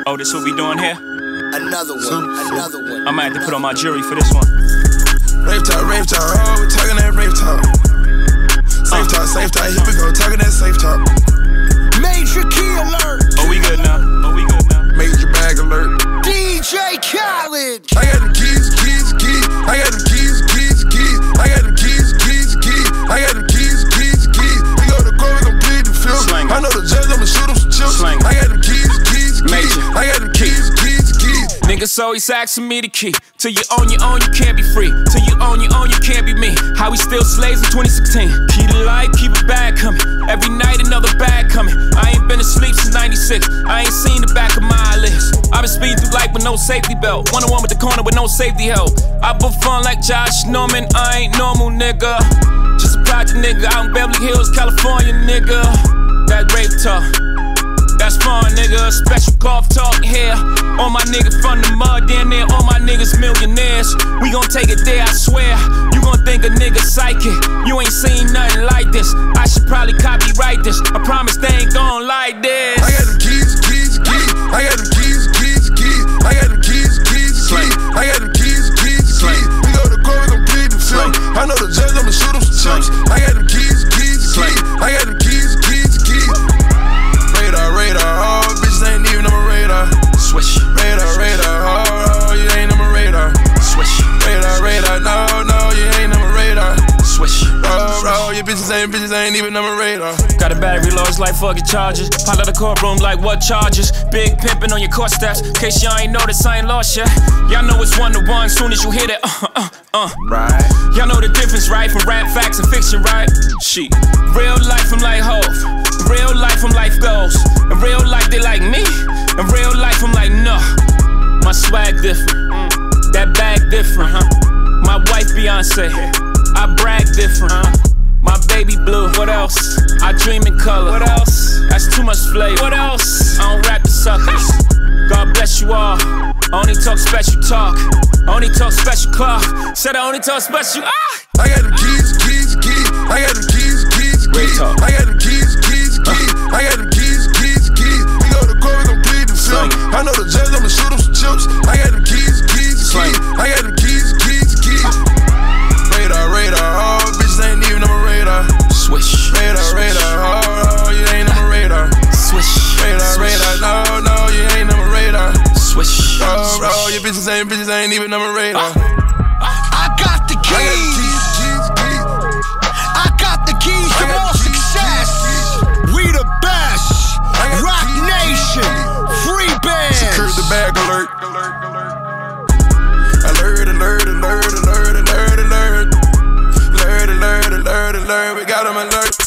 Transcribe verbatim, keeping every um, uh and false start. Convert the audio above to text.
Oh, this what we doing here? Another one, so, another one. I might have to put on my jury for this one. Rave talk, rave talk, oh, we talking that rave talk. Safe uh. talk, safe talk, here we go, talking that safe talk. Major key alert. Oh, we good now. Oh, we good now. Major bag alert. D J Khaled. I got the keys, keys, keys. I got the keys, keys, keys. I got the keys, keys, keys. I got the keys, keys, keys. We go to court, we gon' plead the field. I know the judge, I'ma shoot him some chips. Slang. I got the keys, keys, keys. Major. I got the keys, keys, keys. Niggas always asking me the key. Till you own your own, you can't be free. Till you own your own, you can't be me. How we still slaves in twenty sixteen. Key to life, keep a bag coming. Every night another bag coming. I ain't been asleep since ninety-six. I ain't seen the back of my eyelids. I been speeding through life with no safety belt. One on one with the corner with no safety help. I put fun like Josh Norman. I ain't normal, nigga. Just a project nigga out in Beverly Hills, California, nigga. That rape talk. That's fun, nigga. Special golf talk here. All my niggas from the mud, damn near all my niggas millionaires. We gon' take it there, I swear. You gon' think a nigga psychic. You ain't seen nothing like this. I should probably copyright this. I promise they ain't gon' like this. I got the keys, keys, keys. I got the keys, keys, keys. I got the keys, keys, keys. I got the keys, keys, keys. We go to court, we gon' plead the film. I know the judge, I'ma shoot him some chips. I got the keys, keys, keys. I got the keys, keys, keys. Radar, radar, oh, bitches ain't even on my radar. Swish. Radar, radar, oh, oh, you ain't on my radar. Swish. Radar, radar, no, no, you ain't on my radar. Swish. Oh, oh, your bitches ain't, bitches ain't even on my radar. Got a battery low, it's like fucking charges. Pop out the courtroom like what charges? Big pimpin' on your court steps. In case y'all ain't noticed, I ain't lost yet. Y'all know it's one to one, soon as you hit it. Uh, uh, uh. Right. Y'all know the difference, right? From rap facts and fiction, right? Shit. Real life, I'm like Hov. Real life, I'm life goals. In real life, they like me. In real life, I'm like, no. My swag different. That bag different, huh? My wife, Beyonce. I brag different, huh? My baby blue. What else? I dream in color. What else? That's too much flavor. What else? I don't rap the suckers. God bless you all. I only talk special talk. I only talk special clock. Said I only talk special. Ah! I got the keys, keys, keys. I got the keys, keys, keys. I got the keys, keys, keys. I got the keys, keys, keys. We go to court, we gon' plead the film. I know the judge, I'ma shoot him some chips. I got the keys, keys, keys. I got the keys, keys, keys. Radar, radar, oh, bitches ain't even on my radar. Swish. Radar, radar, oh, oh, you ain't on my radar. Swish. Radar, radar, no, no, you ain't on my radar. Swish. Oh, oh, your bitches ain't, bitches ain't even on my radar. I got the keys. I got the keys to more success. We the best. Rock Nation. Free bands. Secure the bag alert. Alert, alert, alert, alert, alert, alert. Alert, alert, alert, alert. We got 'em alert.